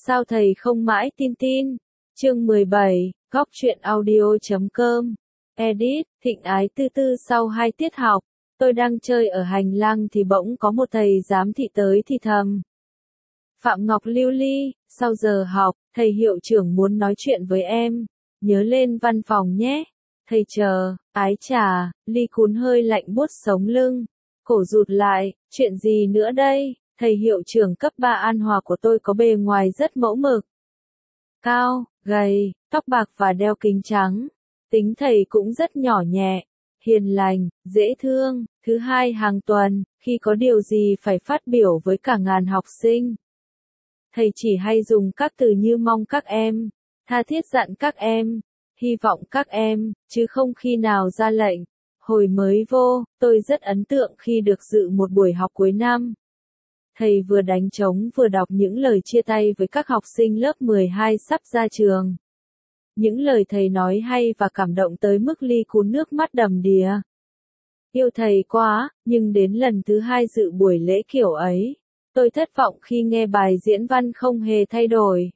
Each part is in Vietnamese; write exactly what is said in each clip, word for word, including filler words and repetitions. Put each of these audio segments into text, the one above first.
Sao thầy không mãi tin tin? Chương mười bảy, góc truyện audio chấm com. Edit, Thịnh Ái Tư Tư. Sau hai tiết học, tôi đang chơi ở hành lang thì bỗng có một thầy giám thị tới thì thầm. Phạm Ngọc Lưu Ly, sau giờ học, thầy hiệu trưởng muốn nói chuyện với em. Nhớ lên văn phòng nhé. Thầy chờ, ái chà, Ly Cún hơi lạnh buốt sống lưng. Cổ rụt lại, chuyện gì nữa đây? Thầy hiệu trưởng cấp ba An Hòa của tôi có bề ngoài rất mẫu mực. Cao, gầy, tóc bạc và đeo kính trắng. Tính thầy cũng rất nhỏ nhẹ, hiền lành, dễ thương. Thứ hai hàng tuần, khi có điều gì phải phát biểu với cả ngàn học sinh, thầy chỉ hay dùng các từ như mong các em, tha thiết dặn các em, hy vọng các em, chứ không khi nào ra lệnh. Hồi mới vô, tôi rất ấn tượng khi được dự một buổi học cuối năm. Thầy vừa đánh trống vừa đọc những lời chia tay với các học sinh lớp mười hai sắp ra trường. Những lời thầy nói hay và cảm động tới mức Ly Cún nước mắt đầm đìa. Yêu thầy quá, nhưng đến lần thứ hai dự buổi lễ kiểu ấy, tôi thất vọng khi nghe bài diễn văn không hề thay đổi.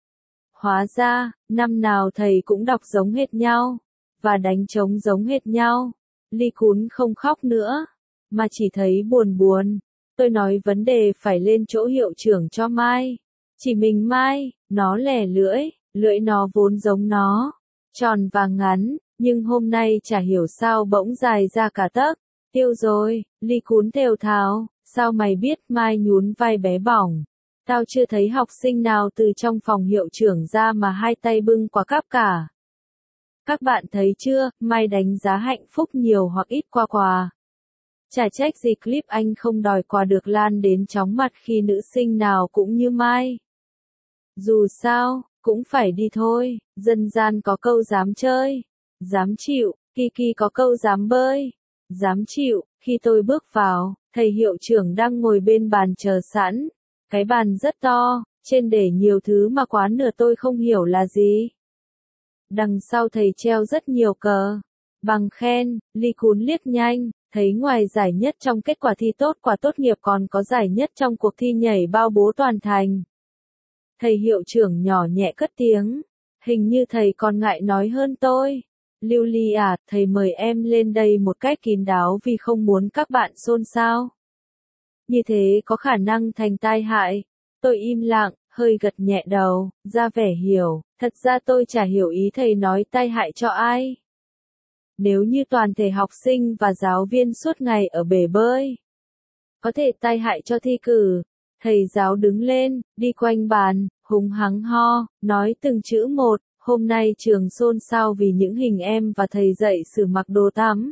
Hóa ra, năm nào thầy cũng đọc giống hệt nhau, và đánh trống giống hệt nhau. Ly Cún không khóc nữa, mà chỉ thấy buồn buồn. Tôi nói vấn đề phải lên chỗ hiệu trưởng cho Mai. Chỉ mình Mai, nó lẻ lưỡi, lưỡi nó vốn giống nó, tròn và ngắn, nhưng hôm nay chả hiểu sao bỗng dài ra cả tấc. Tiêu rồi, Ly Cún thều thào, sao mày biết? Mai nhún vai bé bỏng. Tao chưa thấy học sinh nào từ trong phòng hiệu trưởng ra mà hai tay bưng quả cáp cả. Các bạn thấy chưa, Mai đánh giá hạnh phúc nhiều hoặc ít qua quà. Chả trách gì clip anh không đòi quà được lan đến chóng mặt khi nữ sinh nào cũng như Mai. Dù sao, cũng phải đi thôi, dân gian có câu dám chơi, dám chịu, Kiki có câu dám bơi, dám chịu. Khi tôi bước vào, thầy hiệu trưởng đang ngồi bên bàn chờ sẵn. Cái bàn rất to, trên để nhiều thứ mà quá nửa tôi không hiểu là gì. Đằng sau thầy treo rất nhiều cờ, bằng khen. Ly Cún liếc nhanh, thấy ngoài giải nhất trong kết quả thi tốt quả tốt nghiệp còn có giải nhất trong cuộc thi nhảy bao bố toàn thành. Thầy hiệu trưởng nhỏ nhẹ cất tiếng, hình như thầy còn ngại nói hơn tôi. Lưu Ly à, thầy mời em lên đây một cách kín đáo vì không muốn các bạn xôn xao. Như thế có khả năng thành tai hại. Tôi im lặng, hơi gật nhẹ đầu, ra vẻ hiểu, thật ra tôi chả hiểu ý thầy nói tai hại cho ai. Nếu như toàn thể học sinh và giáo viên suốt ngày ở bể bơi, có thể tai hại cho thi cử. Thầy giáo đứng lên, đi quanh bàn, hùng hắng ho, nói từng chữ một. Hôm nay trường xôn xao vì những hình em và thầy dạy sử mặc đồ tắm.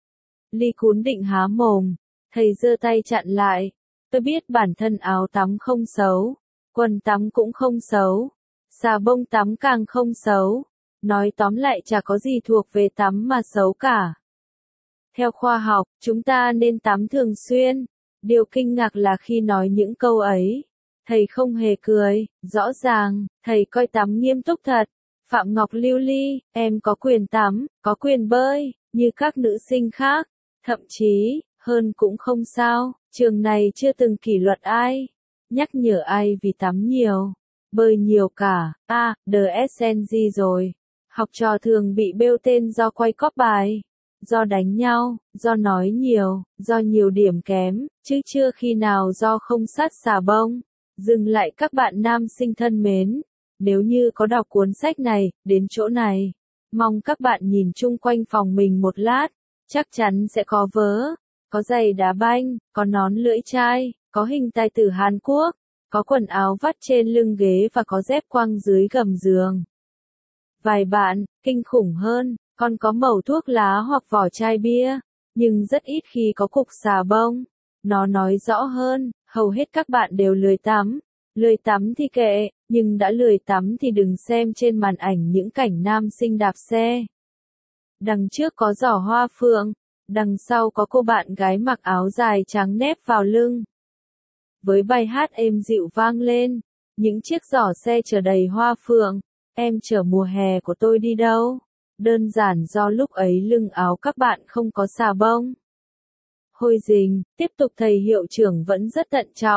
Ly Cún định há mồm, thầy giơ tay chặn lại. Tôi biết bản thân áo tắm không xấu, quần tắm cũng không xấu, xà bông tắm càng không xấu. Nói tóm lại chả có gì thuộc về tắm mà xấu cả. Theo khoa học, chúng ta nên tắm thường xuyên. Điều kinh ngạc là khi nói những câu ấy, thầy không hề cười, rõ ràng, thầy coi tắm nghiêm túc thật. Phạm Ngọc Lưu Ly, em có quyền tắm, có quyền bơi, như các nữ sinh khác. Thậm chí, hơn cũng không sao, trường này chưa từng kỷ luật ai, nhắc nhở ai vì tắm nhiều, bơi nhiều cả. À, đê ét en giê rồi. Học trò thường bị bêu tên do quay cóp bài, do đánh nhau, do nói nhiều, do nhiều điểm kém, chứ chưa khi nào do không sát xà bông. Dừng lại các bạn nam sinh thân mến. Nếu như có đọc cuốn sách này, đến chỗ này, mong các bạn nhìn chung quanh phòng mình một lát, chắc chắn sẽ có vớ, có giày đá banh, có nón lưỡi chai, có hình tài tử Hàn Quốc, có quần áo vắt trên lưng ghế và có dép quăng dưới gầm giường. Vài bạn, kinh khủng hơn, còn có mẩu thuốc lá hoặc vỏ chai bia, nhưng rất ít khi có cục xà bông. Nó nói rõ hơn, hầu hết các bạn đều lười tắm. Lười tắm thì kệ, nhưng đã lười tắm thì đừng xem trên màn ảnh những cảnh nam sinh đạp xe. Đằng trước có giỏ hoa phượng, đằng sau có cô bạn gái mặc áo dài trắng nép vào lưng. Với bài hát êm dịu vang lên, những chiếc giỏ xe chở đầy hoa phượng. Em chở mùa hè của tôi đi đâu? Đơn giản do lúc ấy lưng áo các bạn không có xà bông. Hôi rình, tiếp tục thầy hiệu trưởng vẫn rất thận trọng.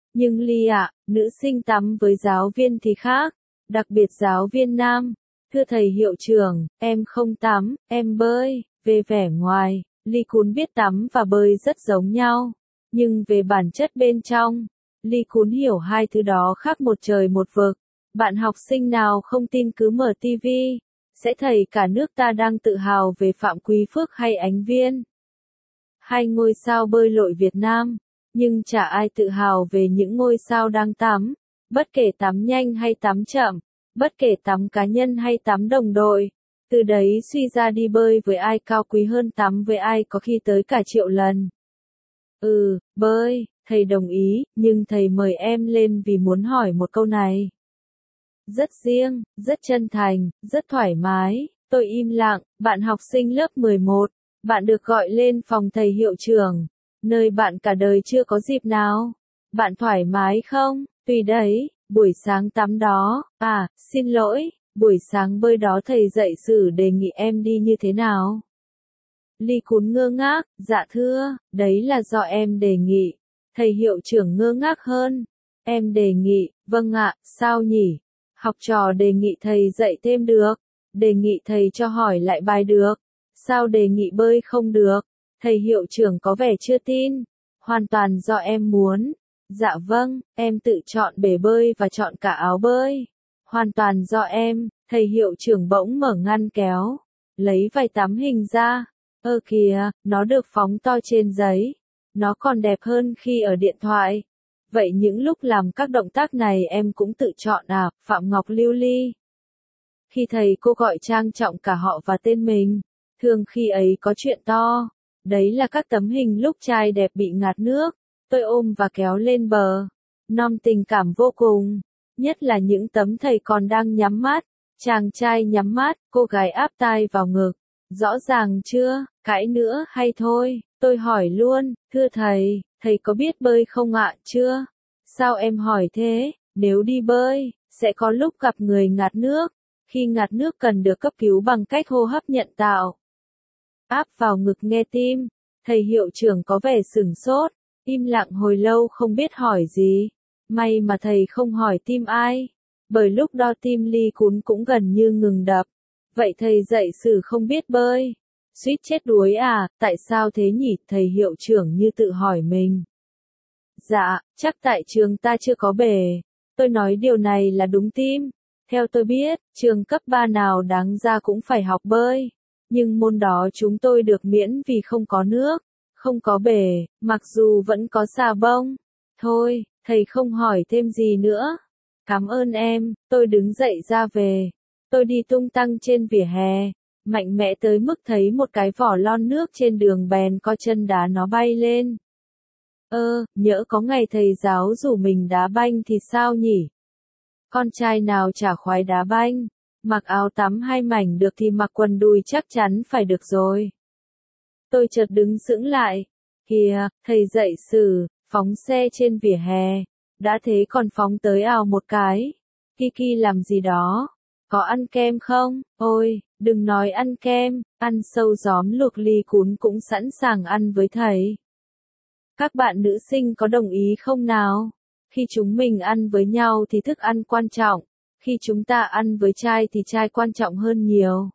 Nhưng Ly ạ, nữ sinh tắm với giáo viên thì khác, đặc biệt giáo viên nam. Thưa thầy hiệu trưởng, em không tắm, em bơi. Về vẻ ngoài, Ly Cún biết tắm và bơi rất giống nhau. Nhưng về bản chất bên trong, Ly Cún hiểu hai thứ đó khác một trời một vực. Bạn học sinh nào không tin cứ mở tivi, sẽ thấy cả nước ta đang tự hào về Phạm Quý Phước hay Ánh Viên. Hai ngôi sao bơi lội Việt Nam, nhưng chả ai tự hào về những ngôi sao đang tắm, bất kể tắm nhanh hay tắm chậm, bất kể tắm cá nhân hay tắm đồng đội. Từ đấy suy ra đi bơi với ai cao quý hơn tắm với ai có khi tới cả triệu lần. Ừ, bơi, thầy đồng ý, nhưng thầy mời em lên vì muốn hỏi một câu này. Rất riêng, rất chân thành, rất thoải mái. Tôi im lặng. Bạn học sinh lớp mười một, bạn được gọi lên phòng thầy hiệu trưởng, nơi bạn cả đời chưa có dịp nào. Bạn thoải mái không? Tùy đấy. Buổi sáng tắm đó, à, xin lỗi, buổi sáng bơi đó thầy dạy sử đề nghị em đi như thế nào? Ly Cún ngơ ngác, dạ thưa, đấy là do em đề nghị. Thầy hiệu trưởng ngơ ngác hơn. Em đề nghị, vâng ạ, sao nhỉ? Học trò đề nghị thầy dạy thêm được. Đề nghị thầy cho hỏi lại bài được. Sao đề nghị bơi không được? Thầy hiệu trưởng có vẻ chưa tin. Hoàn toàn do em muốn. Dạ vâng, em tự chọn bể bơi và chọn cả áo bơi. Hoàn toàn do em. Thầy hiệu trưởng bỗng mở ngăn kéo, lấy vài tấm hình ra. Ơ kìa, nó được phóng to trên giấy. Nó còn đẹp hơn khi ở điện thoại. Vậy những lúc làm các động tác này em cũng tự chọn à, Phạm Ngọc Lưu Ly. Khi thầy cô gọi trang trọng cả họ và tên mình, thường khi ấy có chuyện to. Đấy là các tấm hình lúc trai đẹp bị ngạt nước, tôi ôm và kéo lên bờ. Non tình cảm vô cùng, nhất là những tấm thầy còn đang nhắm mắt. Chàng trai nhắm mắt, cô gái áp tai vào ngực. Rõ ràng chưa, cãi nữa hay thôi, tôi hỏi luôn, thưa thầy, thầy có biết bơi không ạ, chưa? Sao em hỏi thế, nếu đi bơi, sẽ có lúc gặp người ngạt nước, khi ngạt nước cần được cấp cứu bằng cách hô hấp nhận tạo. Áp vào ngực nghe tim, thầy hiệu trưởng có vẻ sửng sốt, im lặng hồi lâu không biết hỏi gì. May mà thầy không hỏi tim ai, bởi lúc đo tim Ly Cún cũng gần như ngừng đập. Vậy thầy dạy sử không biết bơi. Suýt chết đuối à, tại sao thế nhỉ? Thầy hiệu trưởng như tự hỏi mình. Dạ, chắc tại trường ta chưa có bể. Tôi nói điều này là đúng tim. Theo tôi biết, trường cấp ba nào đáng ra cũng phải học bơi. Nhưng môn đó chúng tôi được miễn vì không có nước, không có bể, mặc dù vẫn có xà bông. Thôi, thầy không hỏi thêm gì nữa. Cảm ơn em, tôi đứng dậy ra về. Tôi đi tung tăng trên vỉa hè, mạnh mẽ tới mức thấy một cái vỏ lon nước trên đường bèn co chân đá nó bay lên. Ơ, nhỡ có ngày thầy giáo rủ mình đá banh thì sao nhỉ? Con trai nào chả khoái đá banh, mặc áo tắm hai mảnh được thì mặc quần đùi chắc chắn phải được rồi. Tôi chợt đứng sững lại. Kìa, thầy dạy sử, phóng xe trên vỉa hè, đã thế còn phóng tới ào một cái. Kiki làm gì đó? Có ăn kem không? Ôi, đừng nói ăn kem, ăn sâu gióm luộc Ly Cún cũng sẵn sàng ăn với thầy. Các bạn nữ sinh có đồng ý không nào? Khi chúng mình ăn với nhau thì thức ăn quan trọng, khi chúng ta ăn với trai thì trai quan trọng hơn nhiều.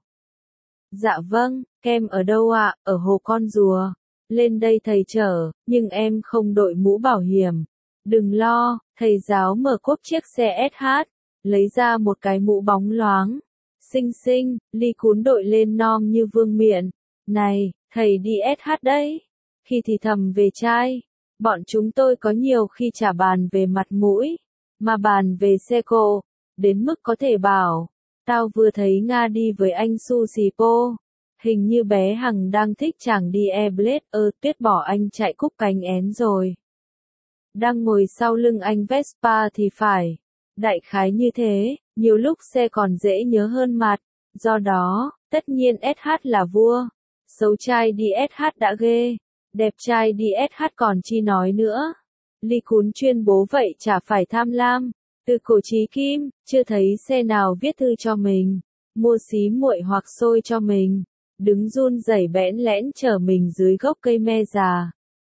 Dạ vâng, kem ở đâu ạ? Ở Hồ Con Rùa. Lên đây thầy chở, nhưng em không đội mũ bảo hiểm. Đừng lo, thầy giáo mở cốp chiếc xe ét hát, lấy ra một cái mũ bóng loáng. Xinh xinh, Ly Cún đội lên nom như vương miện. Này, thầy đi ét hát đấy. Khi thì thầm về trai, bọn chúng tôi có nhiều khi chả bàn về mặt mũi, mà bàn về xe cộ, đến mức có thể bảo, tao vừa thấy Nga đi với anh Su Xì Po. Hình như bé Hằng đang thích chàng đi Airblade, ơ Tuyết bỏ anh chạy cúc cánh én rồi. Đang ngồi sau lưng anh Vespa thì phải. Đại khái như thế, nhiều lúc xe còn dễ nhớ hơn mặt. Do đó, tất nhiên ét hát là vua. Xấu trai đi ét hát đã ghê, đẹp trai đi ét hát còn chi nói nữa. Ly Cún chuyên bố vậy chả phải tham lam. Từ cổ chí kim, chưa thấy xe nào viết thư cho mình, mua xí muội hoặc xôi cho mình, đứng run rẩy bẽn lẽn chờ mình dưới gốc cây me già.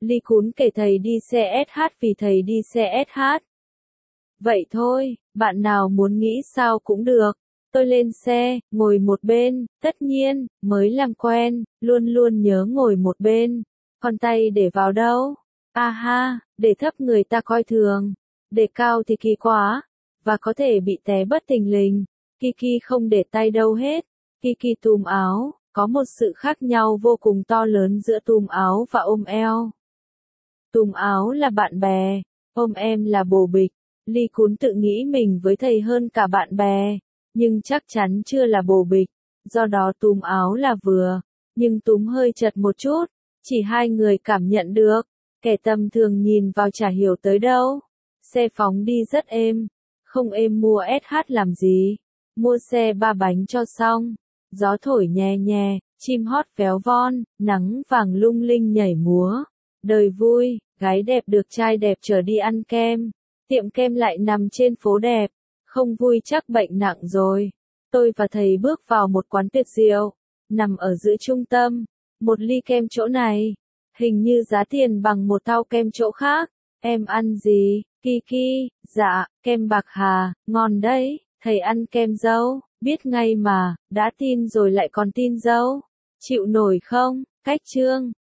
Ly Cún kể thầy đi xe ét hát vì thầy đi xe ét hát. Vậy thôi, bạn nào muốn nghĩ sao cũng được. Tôi lên xe, ngồi một bên, tất nhiên, mới làm quen, luôn luôn nhớ ngồi một bên. Còn tay để vào đâu? À ha, để thấp người ta coi thường. Để cao thì kỳ quá, và có thể bị té bất thình lình. Kiki không để tay đâu hết. Kiki túm áo, có một sự khác nhau vô cùng to lớn giữa túm áo và ôm eo. Túm áo là bạn bè, ôm em là bồ bịch. Ly Cún tự nghĩ mình với thầy hơn cả bạn bè, nhưng chắc chắn chưa là bồ bịch, do đó túm áo là vừa, nhưng túm hơi chật một chút, chỉ hai người cảm nhận được, kẻ tầm thường nhìn vào chả hiểu tới đâu. Xe phóng đi rất êm, không êm mua ét hát làm gì, mua xe ba bánh cho xong, gió thổi nhẹ nhẹ, chim hót véo von, nắng vàng lung linh nhảy múa, đời vui, gái đẹp được trai đẹp chở đi ăn kem. Tiệm kem lại nằm trên phố đẹp, không vui chắc bệnh nặng rồi. Tôi và thầy bước vào một quán tuyệt diệu, nằm ở giữa trung tâm, một ly kem chỗ này, hình như giá tiền bằng một thau kem chỗ khác. Em ăn gì? Kiki, dạ, kem bạc hà, ngon đấy, thầy ăn kem dâu, biết ngay mà, đã tin rồi lại còn tin dâu. Chịu nổi không? Cách chương